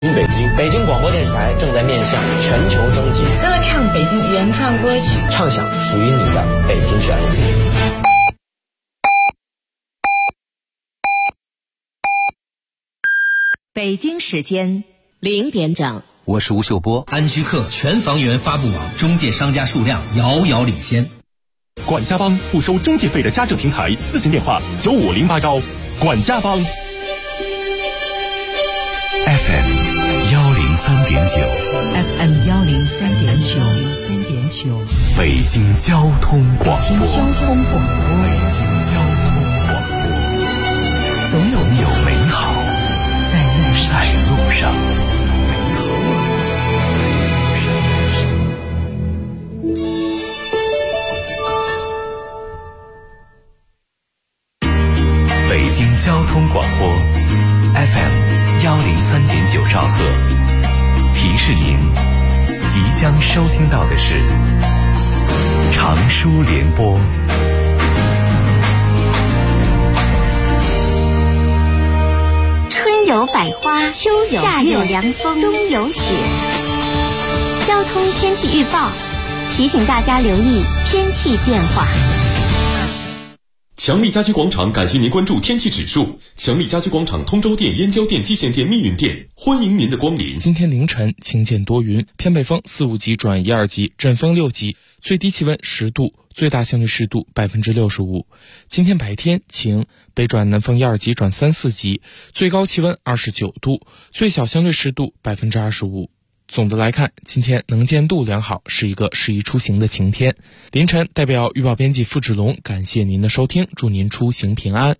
北京广播电视台正在面向全球征集歌唱北京原创歌曲， 唱响属于你的北京旋律。 北京时间0点整， 我是吴秀波。 安居客全房源发布网，中介商家数量遥遥领先。 管家帮不收中介费的家政平台，咨询电话9508招。管家帮。 FM 103.9， 北京交通广播。 总有美好在路上。 北京交通广播 FM 103.9兆赫，提示您即将收听到的是长舒联播。 春有百花，秋有夏有凉风，冬有雪。交通天气预报提醒大家留意天气变化。 强力家居广场感谢您关注天气指数。强力家居广场通州店、燕郊店、蓟县店、密云店，欢迎您的光临。 今天凌晨晴间多云，偏北风4、5级转1、2级，阵风6级，最低气温10度，最大相对湿度65%。今天白天晴，北转南风1、2级转3、4级，最高气温29度，最小相对湿度25%。总的来看，今天能见度良好，是一个适宜出行的晴天。凌晨代表预报编辑付志龙感谢您的收听，祝您出行平安。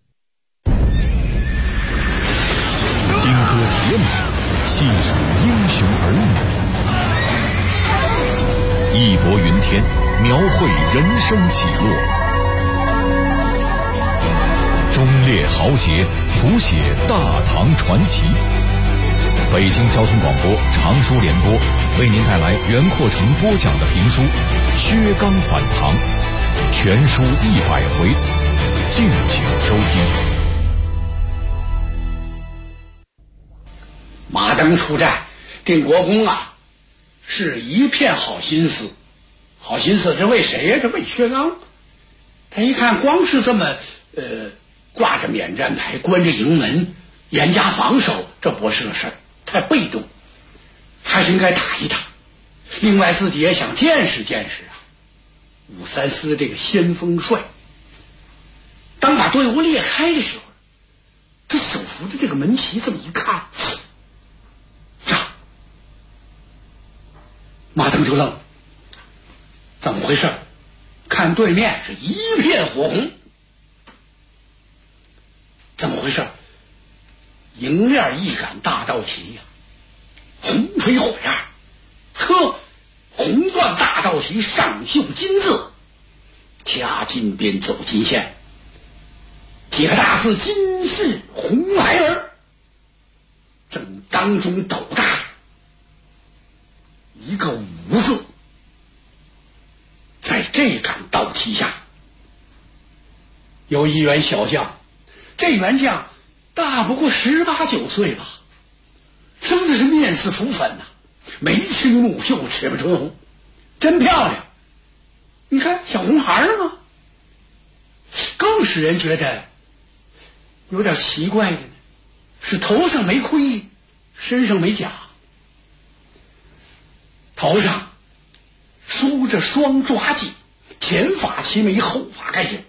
金戈铁马，细数英雄儿女，义薄云天，描绘人生起落，忠烈豪杰，谱写大唐传奇。北京交通广播长舒联播为您带来袁阔成播讲的评书《薛刚反唐》，全书100回，敬请收听。 马登出战，定国公啊，是一片好心思。好心思，这为谁呀？这为薛刚。他一看，光是这么挂着免战牌，关着营门，严加防守，这不是个事儿。太被动，还是应该打一打。另外自己也想见识见识啊，武三思这个先锋帅。当把队伍裂开的时候，这手扶的这个门旗这么一看，呀，马登就愣了，怎么回事？看对面是一片火红，怎么回事？迎面一杆大道旗呀，红飞火焰，呵，红缎大道旗上绣金字，掐金边走金线，几个大字金氏红孩儿，正当中斗大一个武字，在这杆道旗下有一员小将，这员将大不过18、19岁吧，生的是面似浮粉呐，眉清目秀，齿不成红，真漂亮。你看小红孩儿吗？更使人觉得有点奇怪的呢，是头上没盔，身上没甲，头上梳着双抓髻，前发齐眉，后发盖枕，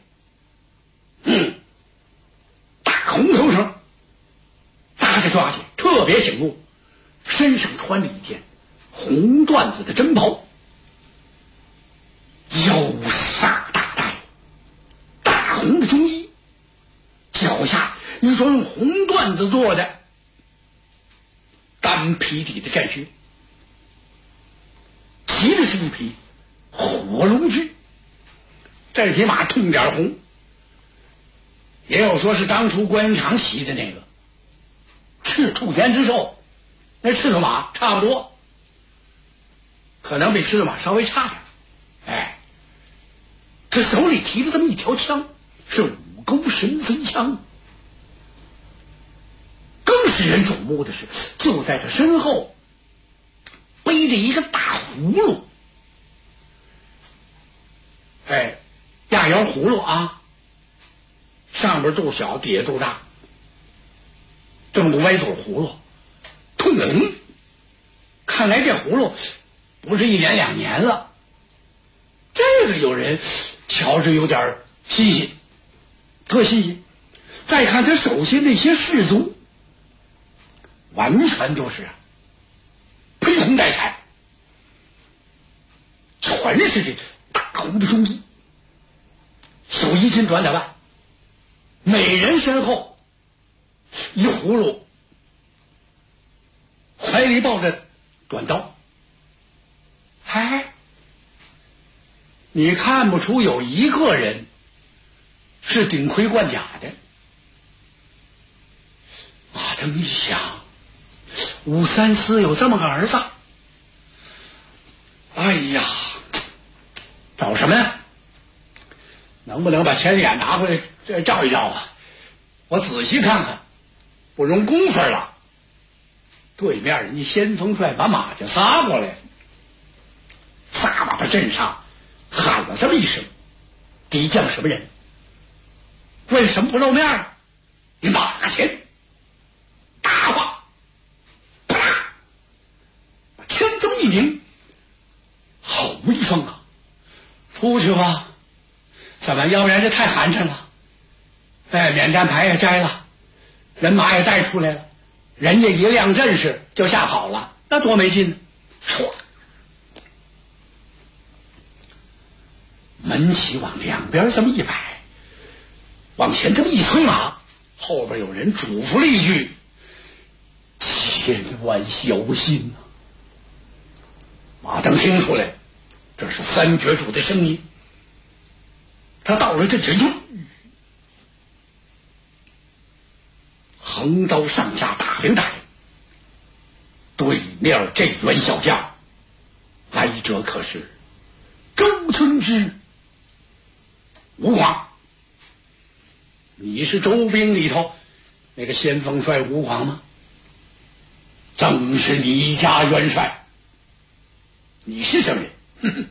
大红头绳，扎着抓髻，特别醒目。身上穿着一件红缎子的针袍，腰煞大带，大红的中衣，脚下一双用红缎子做的单皮底的战靴，骑的是一匹火龙驹。这匹马通点红，也有说是当初关云长骑的那个赤兔胭脂兽，那赤兔马差不多，可能比赤兔马稍微差点。哎，这手里提着这么一条枪，是5钩神飞枪。更使人瞩目的是，就在他身后背着一个大葫芦，压窑葫芦啊，上边肚小，底下肚大，这么个歪嘴葫芦，通红。看来这葫芦不是1年2年了，这个有人瞧着有点新鲜，特新鲜。再看他手下那些士卒，完全就是披红戴彩，全是这大红的中衣，手一斤短2万，每人身后一葫芦，怀里抱着短刀。你看不出有一个人是顶盔贯甲的。马登一想，武三思有这么个儿子，哎呀，找什么呀？能不能把钱眼拿回来这照一照啊？我仔细看看，不容功夫了。对面人家先锋帅把马就撒过来，撒把他镇上喊了这么一声：“敌将什么人？为什么不露面啊？你马前！”大话，啪啦，把枪这么一拧，好威风啊！出去吧，怎么？要不然这太寒碜了。免战牌也摘了，人马也带出来了，人家一亮阵势就吓跑了，那多没劲呢！唰，门旗往两边这么一摆，往前这么一催马，后边有人嘱咐了一句：“千万小心啊！”马登听出来，这是三绝主的声音。他到了阵前，横刀上下打领带。对面这员小将，来者可是周村之吴广。你是周兵里头那个先锋帅吴广吗？正是你家元帅。你是什么人？哼哼，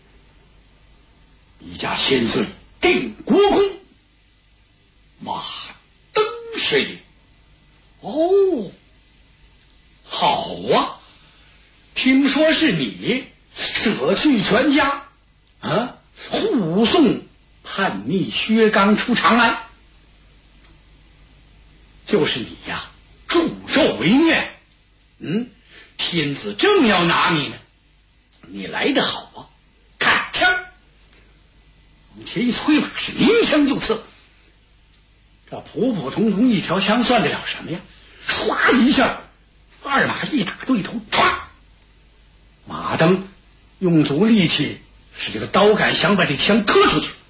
你家千岁定国公马登是也。哦，好啊！听说是你舍去全家护送叛逆薛刚出长安，就是你呀，助纣为虐。天子正要拿你呢，你来得好啊！看枪，往前一催马，是鸣枪就刺。这普普通通一条枪算得了什么呀？唰一下，二马一打对头，唰！马登用足力气，使这个刀杆想把这枪磕出去。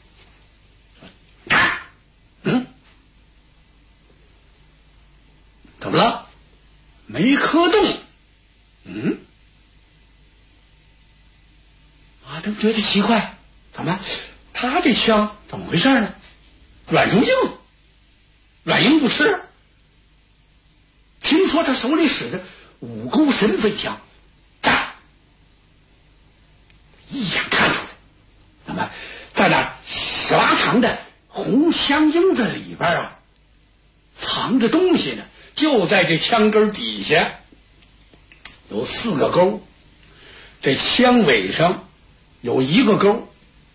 怎么了？没磕动。马登觉得奇怪，怎么他这枪怎么回事呢？软如硬，软硬不吃。听说他手里使的五钩神飞枪，一眼看出来，那么在那十拉长的红枪缨子里边藏着东西呢。就在这枪根底下有4个钩，这枪尾上有1个钩。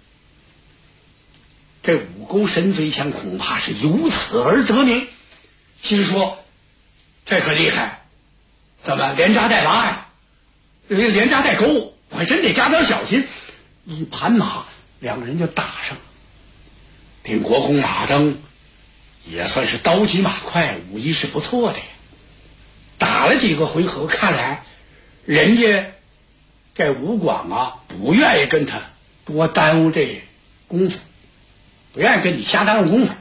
这五钩神飞枪恐怕是由此而得名。心说这可厉害，怎么连扎带拉呀？连扎带钩，我还真得加点小心。一盘马，两个人就打上了。定国公马登也算是刀疾马快，武艺是不错的呀。打了几个回合，看来人家这吴广不愿意跟他多耽误这功夫，不愿意跟你瞎耽误功夫。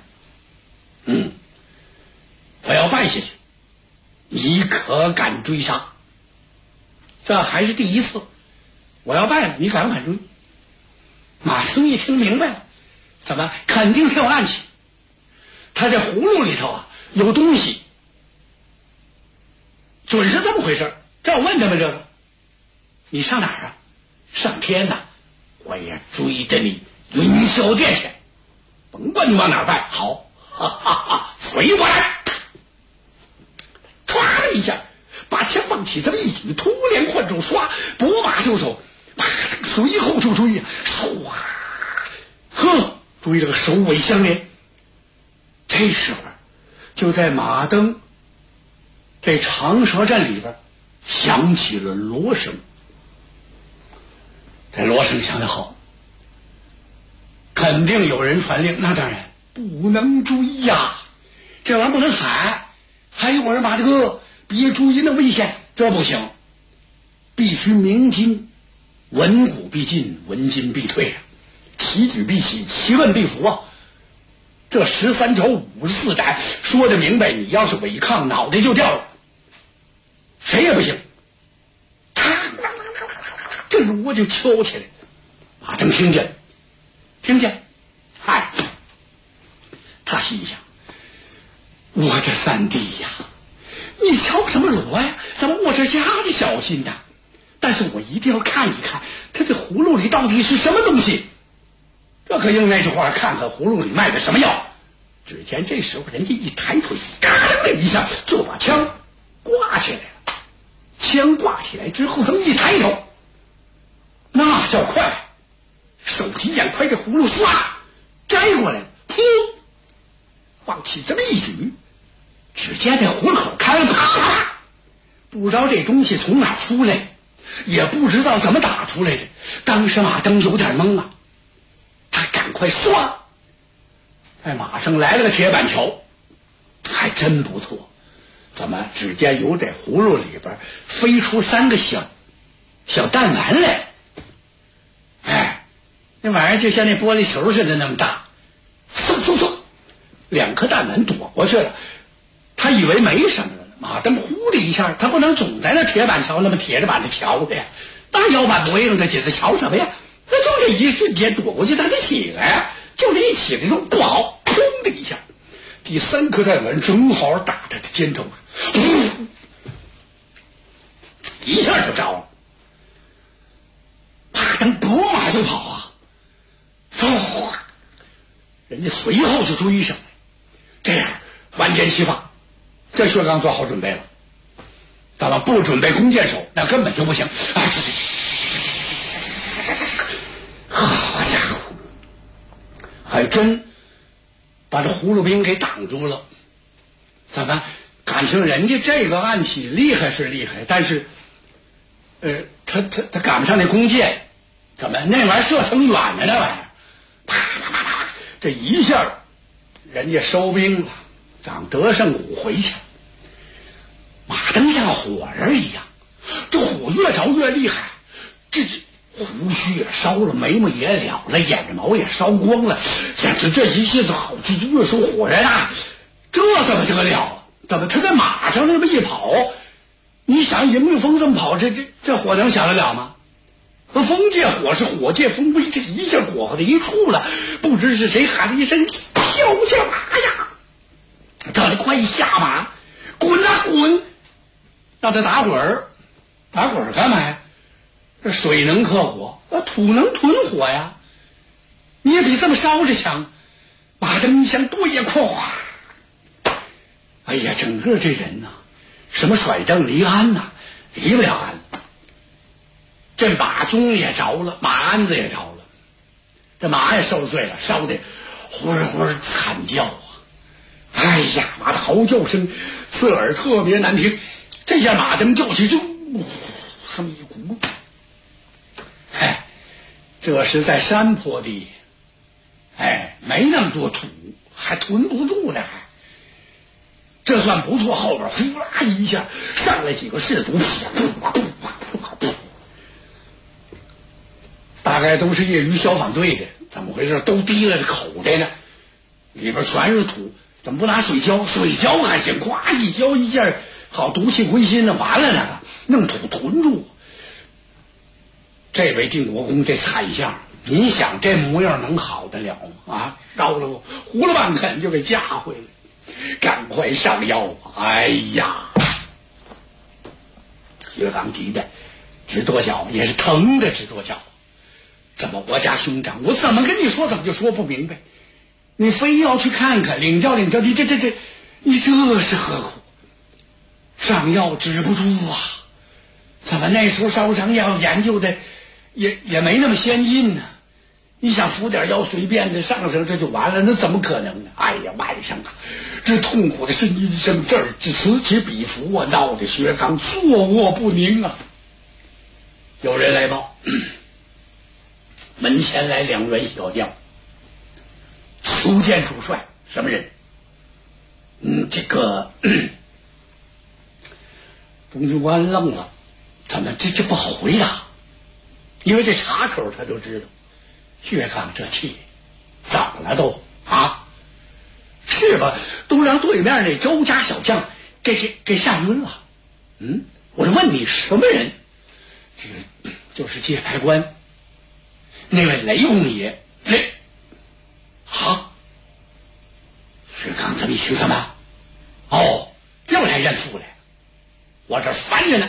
我要败下去，你可敢追杀？这还是第一次，我要败了，你敢不敢追？马登一听明白了，怎么肯定挺有暗器？他这葫芦里头有东西， 准是这么回事。这我问他们这个，你上哪儿啊？上天呐！我也追着你云霄殿去，甭管你往哪儿拜，好，哈哈哈，随我来！歘的一下，把枪往起这么一举，突连换手，唰，拨马就走，随后就追呀，唰，呵，追了个首尾相连。这时候，就在马登这长蛇阵里边响起了锣声。这锣声响得好，肯定有人传令。那当然不能追呀，这玩意儿不能喊。还有人把这个别追，那危险，这不行，必须鸣金，文武必进，文金必退，旗举必起，旗问必服啊。这13条54斩说的明白，你要是违抗，脑袋就掉了，谁也不行。这锣就敲起来，马登听见，嗨，他心想：我这三弟呀，你敲什么锣呀？怎么我这家的小心呐？但是我一定要看一看他这葫芦里到底是什么东西。这可应那句话，看看葫芦里卖的什么药。只见这时候人家一抬腿，嘎噔的一下就把枪挂起来了。枪挂起来之后，这么一抬头，那叫快，手提眼快，这葫芦唰摘过来，噗，往起这么一举，只见这葫芦口开了，啪啪啪，不知道这东西从哪出来，也不知道怎么打出来的。当时马登有点懵啊，他赶快唰，在马上来了个铁板桥，还真不错。怎么只见有这葫芦里边飞出3个小弹丸来？哎，那玩意儿就像那玻璃球似的那么大，嗖嗖嗖，2颗弹丸躲过去了。他以为没什么了，马登呼的一下，他不能总在那铁板桥那么铁着板的瞧着呀，那腰板不硬的紧，他瞧什么呀？那就这一瞬间躲过去，他得起来呀，就这一起来说不好，砰的一下，第3颗弹丸正好打他的肩头上，一下就着了。马登拨马就跑啊，人家随后就追上来。这样万箭齐发，这薛刚做好准备了。咱们不准备弓箭手，那根本就不行。好家伙，还真把这葫芦兵给挡住了。怎么感情人家这个暗器厉害是厉害，但是他赶不上那弓箭。怎么那玩意儿射程远的那玩意儿，啪啪啪啪，这一下人家收兵了，长德胜谷回去。马登像火人一样，这火越着越厉害，这胡须也烧了，眉毛也了了，眼睛毛也烧光了，简直这一下子好，这越说火人啊，这怎么得了啊？怎么他在马上那么一跑，你想迎着风这么跑，这火能响得了吗？风借火是火借风威，这一下火的一处了，不知是谁喊了一声跳下马呀，让他快下马，滚啊滚，让他打滚儿干嘛呀？这水能克火，土能吞火呀，你也比这么烧着强。马登一想，对呀，咵，哎呀，整个这人呐，什么甩蹬离鞍呐，离不了鞍。这马鬃也着了，马鞍子也着了，这马也受罪了，烧得呼呼惨叫啊！哎呀，马的嚎叫声刺耳，特别难听。这下马登叫起就这么一股，哎，这是在山坡地，哎，没那么多土，还囤不住呢，这算不错。后边呼啦一下上来几个士卒，大概都是业余消防队的，怎么回事？都提了口袋呢，里边全是土，怎么不拿水浇？水浇还行，咵一浇一下，好毒气归心的，完了那个弄土囤住。这位定国公这惨相，你想这模样能好得了吗？啊，烧了糊了半肯就给架回来，赶快上药啊！哎呀， 薛刚急的直跺脚，也是疼的直跺脚。怎么我家兄长，我怎么跟你说怎么就说不明白？你非要去看看，领教领教，你这你这是何苦？上药止不住啊！怎么那时候烧伤药研究的也没那么先进呢？你想服点药随便的上上这就完了，那怎么可能呢？哎呀，晚上啊，这痛苦的呻吟声，这儿此起彼伏啊，闹得薛刚坐卧不宁啊。有人来报，门前来2员小将，求见主帅。什么人？这个钟军官愣了，怎么这不好回答？因为这插口他都知道，薛刚这气怎么了都啊？是吧？都让对面那周家小将给吓晕了。我就问你什么人？这个就是界牌官那位雷公爷。薛刚这么一听，怎么？哦，又来认父来了，我这烦着呢。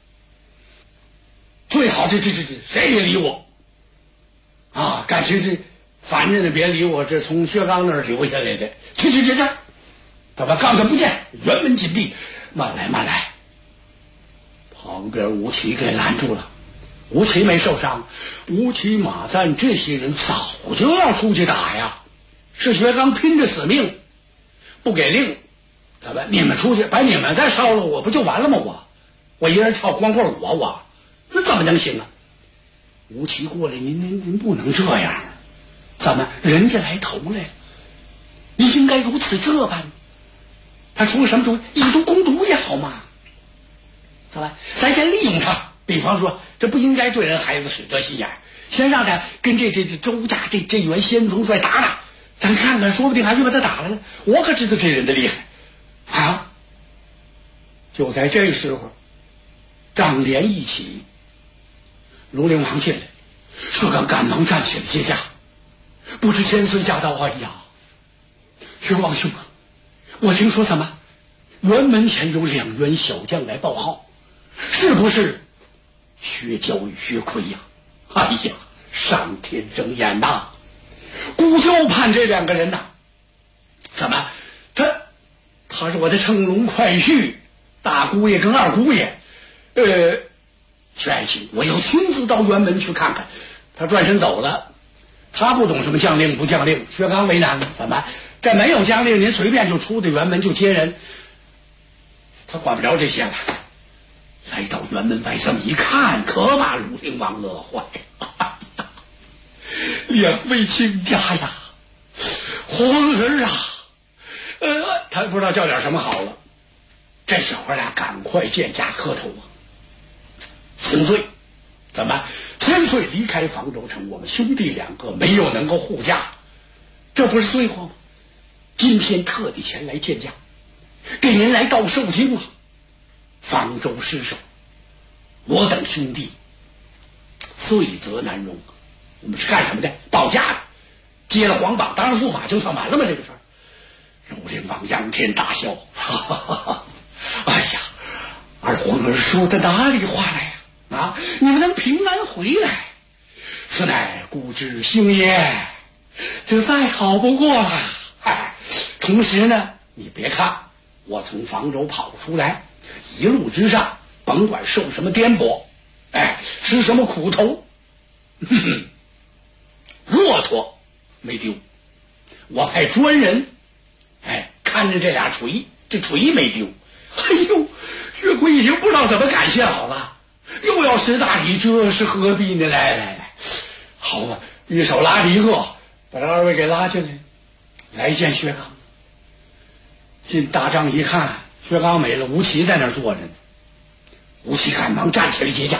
最好这谁也理我啊！感情这烦着呢，别理我，这从薛刚那儿留下来的。去，怎么刚才不见？辕门紧闭，慢来。旁边吴起给拦住了。吴起没受伤，吴起、马赞这些人早就要出去打呀，是薛刚拼着死命不给令。怎么你们出去把你们再烧了，我不就完了吗？我一人跳光棍舞，我那怎么能行啊？吴起过来，您不能这样，怎么人家来投来了，你应该如此这般。他出个什么主意？以毒攻毒也好嘛。怎么咱先利用他，比方说这不应该对人孩子使这心眼，先让他跟这周家这员先锋帅打，咱看看说不定还就把他打了呢。我可知道这人的厉害啊！就在这时候，帐帘一起，卢陵王进来，薛刚赶忙站起来接驾。不知千岁驾到。哎呀，薛王兄啊，我听说怎么辕门前有2员小将来报号，是不是薛娇与薛奎呀？哎呀，上天睁眼呐！孤就盼这2个人呐，怎么他是我的乘龙快婿，大姑爷跟二姑爷，薛爱卿，我要亲自到辕门去看看。他转身走了，他不懂什么将令不将令，薛刚为难了。怎么这没有将令，您随便就出的辕门就接人？他管不着这些了。来到辕门外这么一看，可把卢陵王乐坏了。2位亲家呀，皇儿啊，他不知道叫点什么好了。这小孩俩赶快见驾磕头啊！千岁，怎么千岁离开房州城，我们兄弟2个没有能够护驾，这不是罪过吗？今天特地前来见驾，给您来告受惊啊！方舟失守，我等兄弟罪责难容。我们是干什么的？保驾的，接了皇榜，当上驸马就算完了吗？这个事儿。卢陵王仰天大笑，哈哈哈哈！哎呀，二皇儿说的哪里话来呀？啊，你们能平安回来，此乃姑之幸也，这再好不过了。同时呢，你别看我从房州跑出来，一路之上甭管受什么颠簸，吃什么苦头，骆驼没丢，我派专人看着这俩锤，这锤没丢。哎呦，薛奎已经不知道怎么感谢好了，又要识大礼，这是何必呢？来，好吧，一手拉着一个，把这2位给拉进来，来见薛刚。进大帐一看，薛刚没了，吴起在那儿坐着呢。吴起赶忙站起来接驾。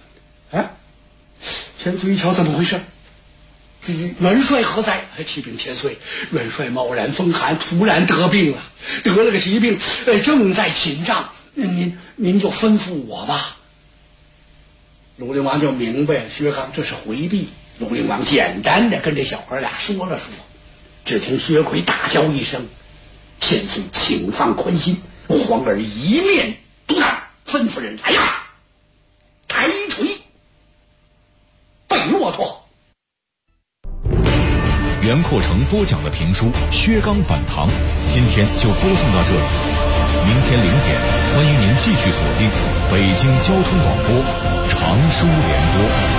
千岁一瞧，怎么回事？这元帅何在？启禀千岁，元帅冒然风寒，突然得病了，得了个疾病，正在寝帐。您就吩咐我吧。卢陵王就明白薛刚这是回避。卢陵王简单的跟这小孩俩说了说，只听薛奎大叫一声：“千岁，请放宽心，皇儿一面独当，吩咐人来呀！” 袁阔成播讲的评书《薛刚反唐》，今天就播送到这里。明天0点，欢迎您继续锁定北京交通广播常书联播。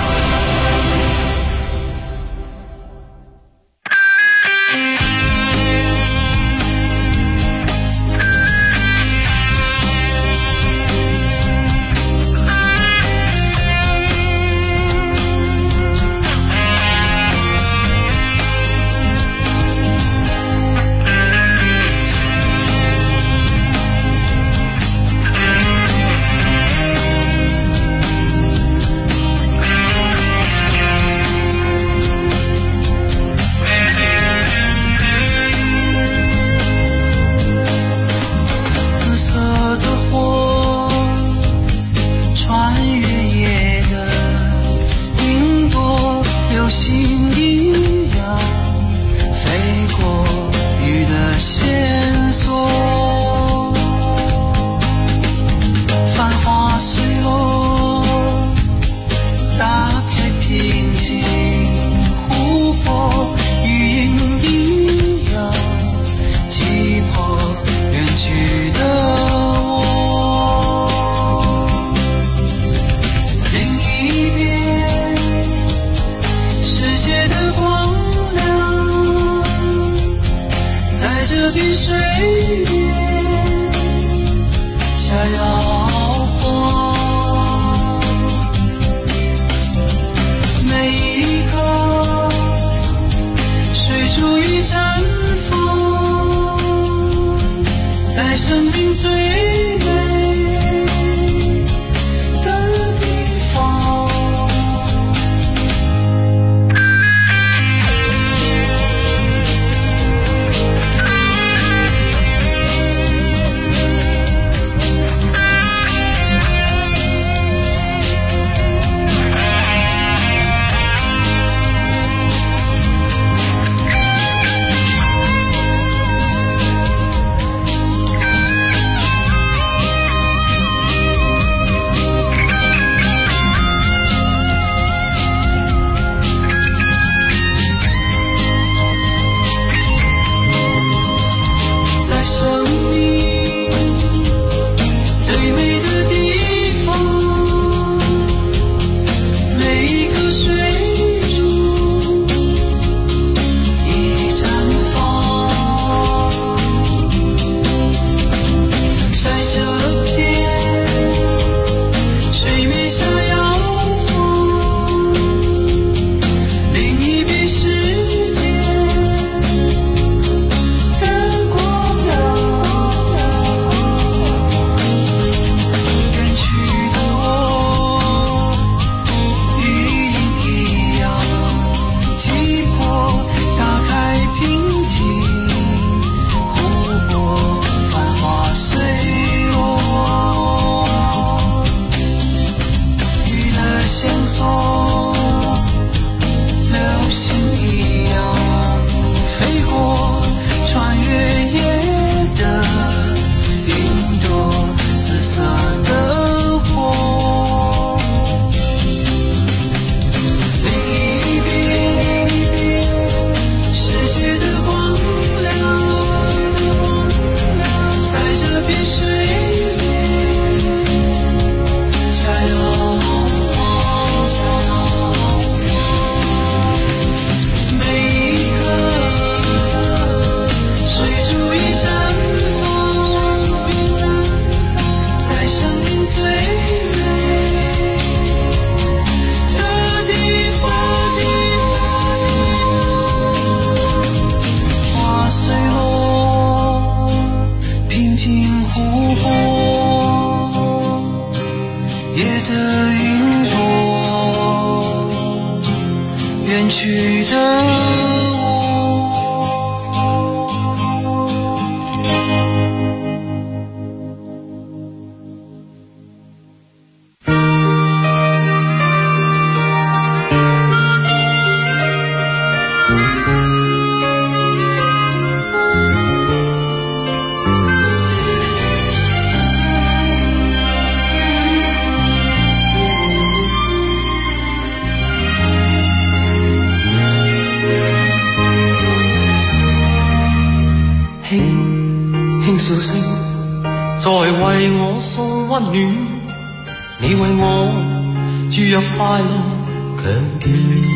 輕笑聲在為我送溫暖，你為我注入快樂強電，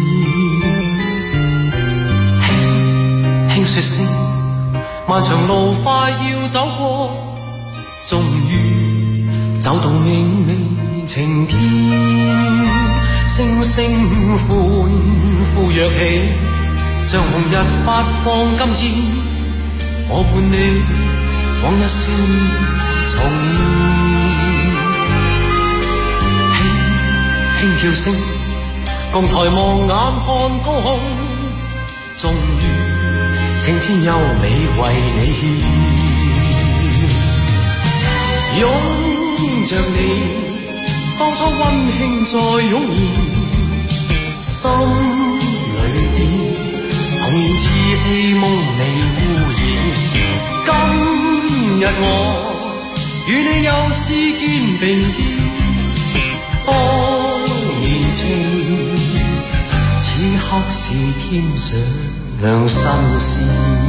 輕輕說聲漫長路快要走過，終於走到明媚晴天，星星歡呼躍起，像紅日發放金箭，我伴你往日少年重現，輕輕叫聲共抬望眼看高空，終於青天優美為你獻，擁着你當初溫馨再湧現，心裏邊童年稚氣夢未污染，今日我與你又是肩並肩，當年情此刻是添上新鮮，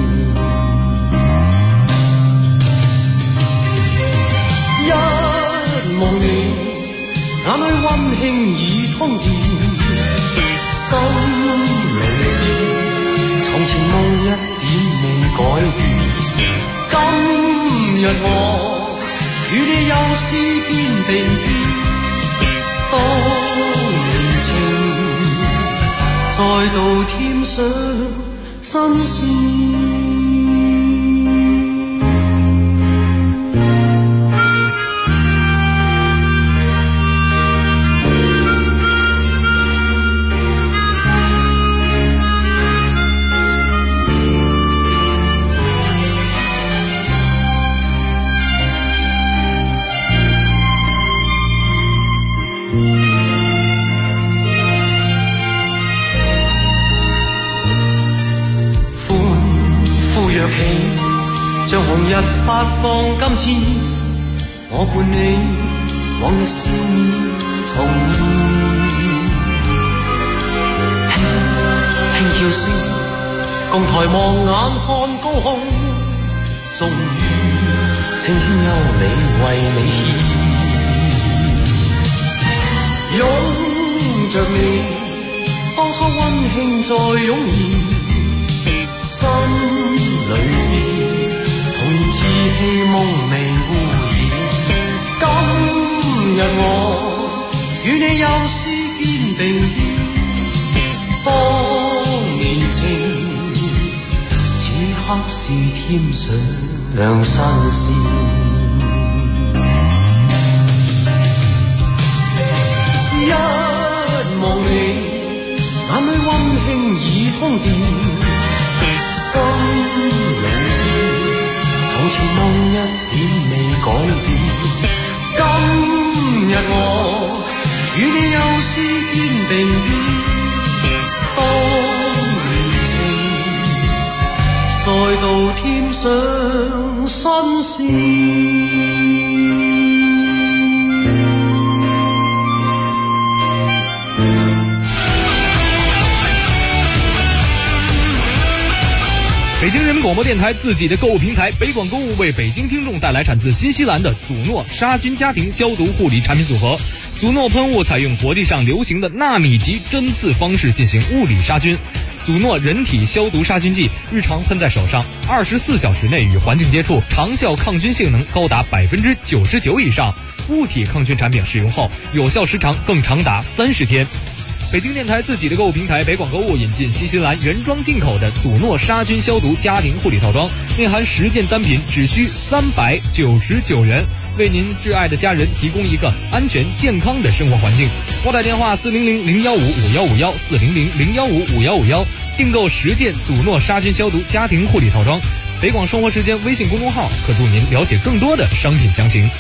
一望你眼裏溫馨已通電，心裏邊從前夢一點未改變，今日我與你又是肩並肩，當年情再度添上新鮮。像紅日發放金箭，我伴你往日少年重現，輕輕叫聲共抬望眼看高空，終於青天優美為你獻，擁着你當初溫馨再湧現，心裏邊童年稚氣夢未污染，今日我與你又是肩並肩，當年情此刻是添上新鮮，一望你眼裏溫馨已通電，心裏從前夢一點未改變，今日我與你又是肩並肩，當年情再度添上新鮮。 北京人民广播电台自己的购物平台北广购物为北京听众带来产自新西兰的祖诺杀菌家庭消毒护理产品组合。祖诺喷雾采用国际上流行的纳米级针刺方式进行物理杀菌。祖诺人体消毒杀菌剂日常喷在手上，24小时内与环境接触，长效抗菌性能高达99%以上。物体抗菌产品使用后，有效时长更长达30天。北京电台自己的购物平台北广购物引进新西兰原装进口的祖诺杀菌消毒家庭护理套装，内含10件单品，只需399元，为您挚爱的家人提供一个安全健康的生活环境。拨打电话400-015-5151 400-015-5151，订购10件祖诺杀菌消毒家庭护理套装。北广生活时间微信公众号可助您了解更多的商品详情。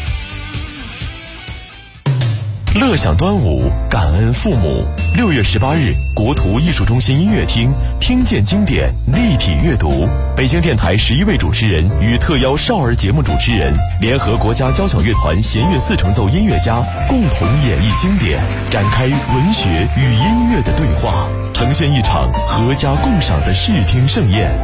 乐享端午，感恩父母。6月18日，国图艺术中心音乐厅听见经典立体阅读，北京电台11位主持人与特邀少儿节目主持人联合国家交响乐团弦乐4重奏音乐家共同演绎经典，展开文学与音乐的对话，呈现一场合家共赏的视听盛宴。